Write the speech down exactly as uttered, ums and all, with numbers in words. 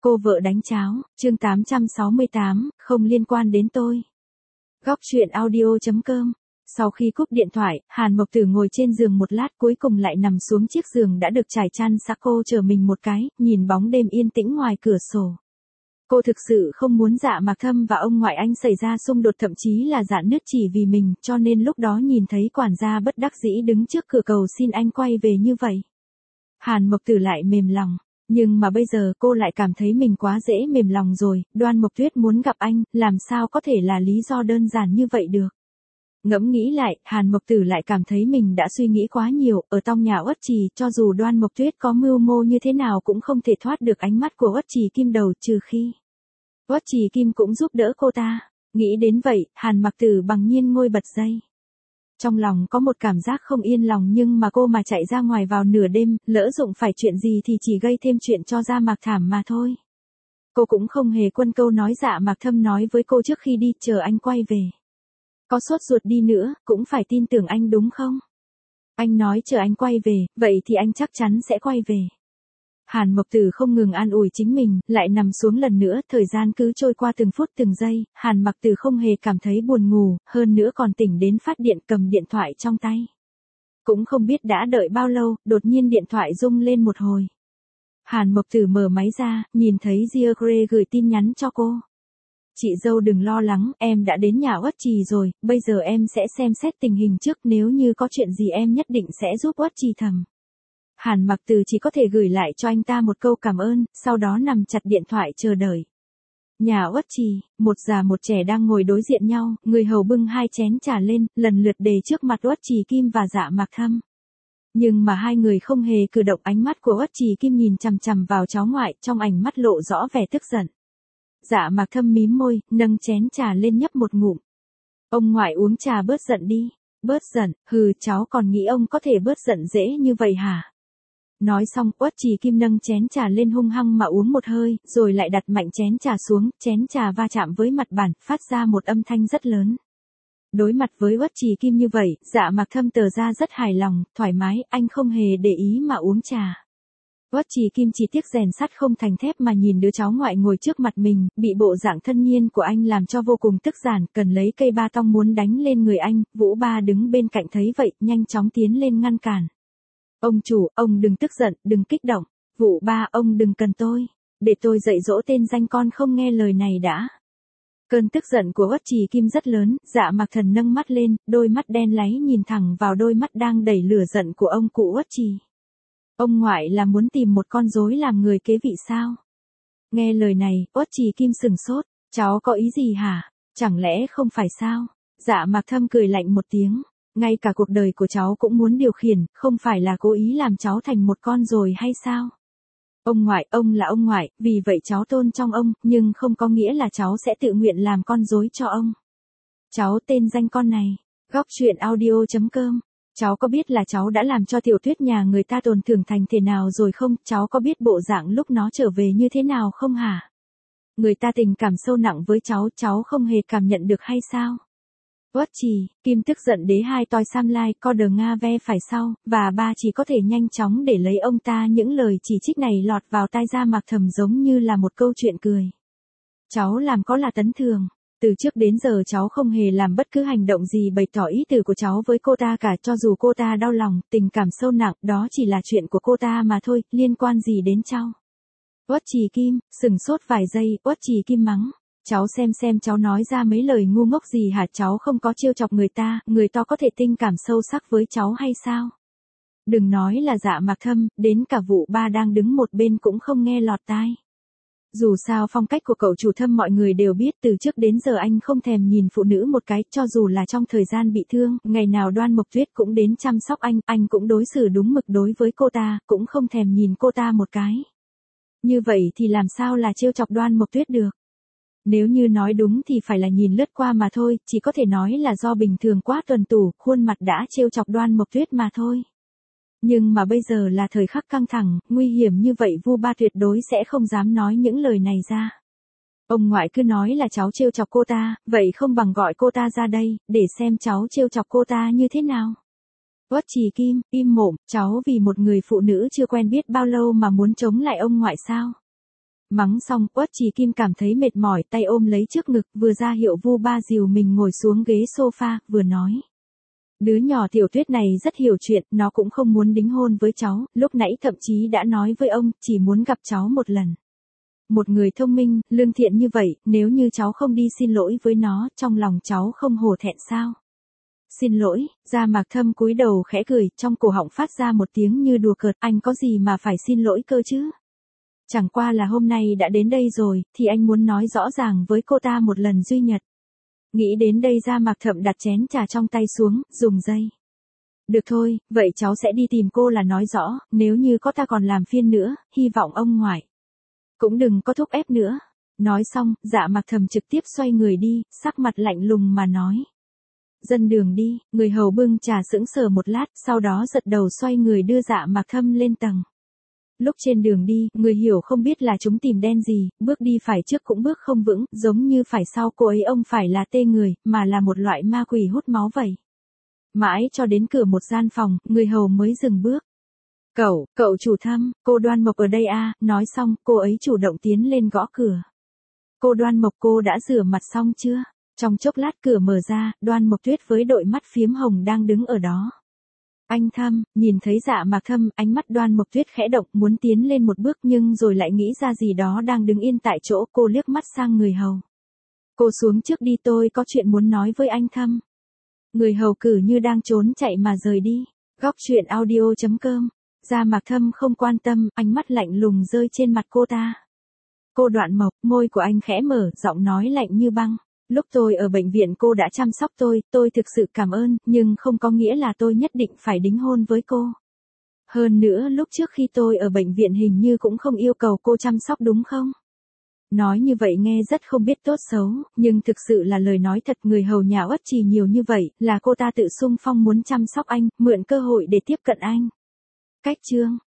Cô vợ đánh cháo, chương tám trăm sáu mươi tám, không liên quan đến tôi. Góc truyện audio chấm com. Sau khi cúp điện thoại, Hàn Mộc Tử ngồi trên giường một lát cuối cùng lại nằm xuống chiếc giường đã được trải chăn sạc. Cô chờ mình một cái, nhìn bóng đêm yên tĩnh ngoài cửa sổ. Cô thực sự không muốn Dạ Mạc Thâm và ông ngoại anh xảy ra xung đột, thậm chí là rạn nứt chỉ vì mình, cho nên lúc đó nhìn thấy quản gia bất đắc dĩ đứng trước cửa cầu xin anh quay về như vậy. Hàn Mộc Tử lại mềm lòng. Nhưng mà bây giờ cô lại cảm thấy mình quá dễ mềm lòng rồi, Đoan Mộc Tuyết muốn gặp anh, làm sao có thể là lý do đơn giản như vậy được. Ngẫm nghĩ lại, Hàn Mộc Tử lại cảm thấy mình đã suy nghĩ quá nhiều, ở trong nhà Uất Trì, cho dù Đoan Mộc Tuyết có mưu mô như thế nào cũng không thể thoát được ánh mắt của Uất Trì Kim đầu, trừ khi Uất Trì Kim cũng giúp đỡ cô ta. Nghĩ đến vậy, Hàn Mộc Tử bằng nhiên ngồi bật dậy. Trong lòng có một cảm giác không yên lòng, nhưng mà cô mà chạy ra ngoài vào nửa đêm, lỡ dụng phải chuyện gì thì chỉ gây thêm chuyện cho Dạ Mạc thảm mà thôi. Cô cũng không hề quên câu nói Dạ Mạc Thâm nói với cô trước khi đi, chờ anh quay về. Có sốt ruột đi nữa, cũng phải tin tưởng anh đúng không? Anh nói chờ anh quay về, vậy thì anh chắc chắn sẽ quay về. Hàn Mộc Tử không ngừng an ủi chính mình, lại nằm xuống lần nữa, thời gian cứ trôi qua từng phút từng giây, Hàn Mộc Tử không hề cảm thấy buồn ngủ, hơn nữa còn tỉnh đến phát điện, cầm điện thoại trong tay. Cũng không biết đã đợi bao lâu, đột nhiên điện thoại rung lên một hồi. Hàn Mộc Tử mở máy ra, nhìn thấy Gia Gray gửi tin nhắn cho cô. Chị dâu đừng lo lắng, em đã đến nhà Uất Trì rồi, bây giờ em sẽ xem xét tình hình trước, nếu như có chuyện gì em nhất định sẽ giúp Uất Trì thầm. Hàn Mộc Tử chỉ có thể gửi lại cho anh ta một câu cảm ơn, sau đó nằm chặt điện thoại chờ đợi. Nhà Uất Trì, một già một trẻ đang ngồi đối diện nhau, người hầu bưng hai chén trà lên, lần lượt đề trước mặt Uất Trì Kim và Dạ Mạc Thâm. Nhưng mà hai người không hề cử động, ánh mắt của Uất Trì Kim nhìn chằm chằm vào cháu ngoại, trong ánh mắt lộ rõ vẻ tức giận. Dạ Mạc Thâm mím môi, nâng chén trà lên nhấp một ngụm. Ông ngoại uống trà bớt giận đi. Bớt giận, hừ, cháu còn nghĩ ông có thể bớt giận dễ như vậy hả? Nói xong, Uất Trì Kim nâng chén trà lên hung hăng mà uống một hơi, rồi lại đặt mạnh chén trà xuống, chén trà va chạm với mặt bàn, phát ra một âm thanh rất lớn. Đối mặt với Uất Trì Kim như vậy, Dạ Mạc Thâm tỏ ra rất hài lòng, thoải mái, anh không hề để ý mà uống trà. Uất Trì Kim chỉ tiếc rèn sắt không thành thép mà nhìn đứa cháu ngoại ngồi trước mặt mình, bị bộ dạng thân nhiên của anh làm cho vô cùng tức giận, cần lấy cây ba tong muốn đánh lên người anh. Vũ Ba đứng bên cạnh thấy vậy, nhanh chóng tiến lên ngăn cản. Ông chủ, ông đừng tức giận, đừng kích động. Vũ Ba, ông đừng cần tôi. Để tôi dạy dỗ tên danh con không nghe lời này đã. Cơn tức giận của Uất Trì Kim rất lớn, Dạ Mạc Thần nâng mắt lên, đôi mắt đen láy nhìn thẳng vào đôi mắt đang đầy lửa giận của ông cụ Uất Trì. Ông ngoại là muốn tìm một con rối làm người kế vị sao? Nghe lời này, Uất Trì Kim sừng sốt, cháu có ý gì hả? Chẳng lẽ không phải sao? Dạ Mạc Thâm cười lạnh một tiếng, ngay cả cuộc đời của cháu cũng muốn điều khiển, không phải là cố ý làm cháu thành một con rồi hay sao? Ông ngoại, ông là ông ngoại, vì vậy cháu tôn trọng ông, nhưng không có nghĩa là cháu sẽ tự nguyện làm con rối cho ông. Cháu tên danh con này. Góc truyện audio chấm com. Cháu có biết là cháu đã làm cho tiểu thuyết nhà người ta tổn thương thành thế nào rồi không? Cháu có biết bộ dạng lúc nó trở về như thế nào không hả? Người ta tình cảm sâu nặng với cháu, cháu không hề cảm nhận được hay sao? Uất Trì Kim tức giận đế hai toi Sam Lai, co đờ Nga ve phải sau, và ba chỉ có thể nhanh chóng để lấy ông ta. Những lời chỉ trích này lọt vào tai Dạ Mạc Thầm giống như là một câu chuyện cười. Cháu làm có là tấn thường. Từ trước đến giờ cháu không hề làm bất cứ hành động gì bày tỏ ý từ của cháu với cô ta cả, cho dù cô ta đau lòng, tình cảm sâu nặng, đó chỉ là chuyện của cô ta mà thôi, liên quan gì đến cháu. Uất Trì Kim, sừng sốt vài giây, Uất Trì Kim mắng. Cháu xem xem cháu nói ra mấy lời ngu ngốc gì hả? Cháu không có trêu chọc người ta, người ta có thể tình cảm sâu sắc với cháu hay sao? Đừng nói là Dạ Mạc Thâm, đến cả Vũ Ba đang đứng một bên cũng không nghe lọt tai. Dù sao phong cách của cậu chủ Thâm mọi người đều biết, từ trước đến giờ anh không thèm nhìn phụ nữ một cái, cho dù là trong thời gian bị thương, ngày nào Đoan Mộc Tuyết cũng đến chăm sóc anh, anh cũng đối xử đúng mực đối với cô ta, cũng không thèm nhìn cô ta một cái. Như vậy thì làm sao là trêu chọc Đoan Mộc Tuyết được? Nếu như nói đúng thì phải là nhìn lướt qua mà thôi, chỉ có thể nói là do bình thường quá tuần tủ, khuôn mặt đã trêu chọc Đoan Mộc Tuyết mà thôi. Nhưng mà bây giờ là thời khắc căng thẳng, nguy hiểm như vậy, Vu Ba tuyệt đối sẽ không dám nói những lời này ra. Ông ngoại cứ nói là cháu trêu chọc cô ta, vậy không bằng gọi cô ta ra đây, để xem cháu trêu chọc cô ta như thế nào. Uất Trì Kim, im mồm, cháu vì một người phụ nữ chưa quen biết bao lâu mà muốn chống lại ông ngoại sao? Mắng xong, Uất Trì Kim cảm thấy mệt mỏi, tay ôm lấy trước ngực, vừa ra hiệu Vu Ba dìu mình ngồi xuống ghế sofa, vừa nói. Đứa nhỏ Tiểu Tuyết này rất hiểu chuyện, nó cũng không muốn đính hôn với cháu, lúc nãy thậm chí đã nói với ông, chỉ muốn gặp cháu một lần. Một người thông minh, lương thiện như vậy, nếu như cháu không đi xin lỗi với nó, trong lòng cháu không hổ thẹn sao? Xin lỗi, Gia Mạc Thâm cúi đầu khẽ cười, trong cổ họng phát ra một tiếng như đùa cợt, anh có gì mà phải xin lỗi cơ chứ? Chẳng qua là hôm nay đã đến đây rồi, thì anh muốn nói rõ ràng với cô ta một lần duy nhất. Nghĩ đến đây Gia Mạc Thâm đặt chén trà trong tay xuống, dùng dây. Được thôi, vậy cháu sẽ đi tìm cô là nói rõ, nếu như có ta còn làm phiền nữa, hy vọng ông ngoại cũng đừng có thúc ép nữa. Nói xong, Dạ Mạc Thâm trực tiếp xoay người đi, sắc mặt lạnh lùng mà nói. Dân đường đi, người hầu bưng trà sững sờ một lát, sau đó giật đầu xoay người đưa Dạ Mạc Thâm lên tầng. Lúc trên đường đi, người hiểu không biết là chúng tìm đen gì, bước đi phải trước cũng bước không vững, giống như phải sau cô ấy ông phải là tê người, mà là một loại ma quỷ hút máu vậy. Mãi cho đến cửa một gian phòng, người hầu mới dừng bước. Cậu, cậu chủ Thâm, cô Đoan Mộc ở đây à, nói xong, cô ấy chủ động tiến lên gõ cửa. Cô Đoan Mộc, cô đã rửa mặt xong chưa? Trong chốc lát cửa mở ra, Đoan Mộc Tuyết với đội mắt phiếm hồng đang đứng ở đó. Anh Thâm, nhìn thấy Dạ Mạc Thâm, ánh mắt Đoan Mộc Tuyết khẽ động muốn tiến lên một bước nhưng rồi lại nghĩ ra gì đó đang đứng yên tại chỗ, cô liếc mắt sang người hầu. Cô xuống trước đi, tôi có chuyện muốn nói với anh Thâm. Người hầu cử như đang trốn chạy mà rời đi. Góc truyện audio chấm com. Gia Mạc Thâm không quan tâm, ánh mắt lạnh lùng rơi trên mặt cô ta. Cô Đoạn Mộc, môi của anh khẽ mở, giọng nói lạnh như băng. Lúc tôi ở bệnh viện cô đã chăm sóc tôi, tôi thực sự cảm ơn, nhưng không có nghĩa là tôi nhất định phải đính hôn với cô. Hơn nữa lúc trước khi tôi ở bệnh viện hình như cũng không yêu cầu cô chăm sóc đúng không? Nói như vậy nghe rất không biết tốt xấu, nhưng thực sự là lời nói thật. Người hầu nhà Uất Trì nhiều như vậy, là cô ta tự xung phong muốn chăm sóc anh, mượn cơ hội để tiếp cận anh. Cách chương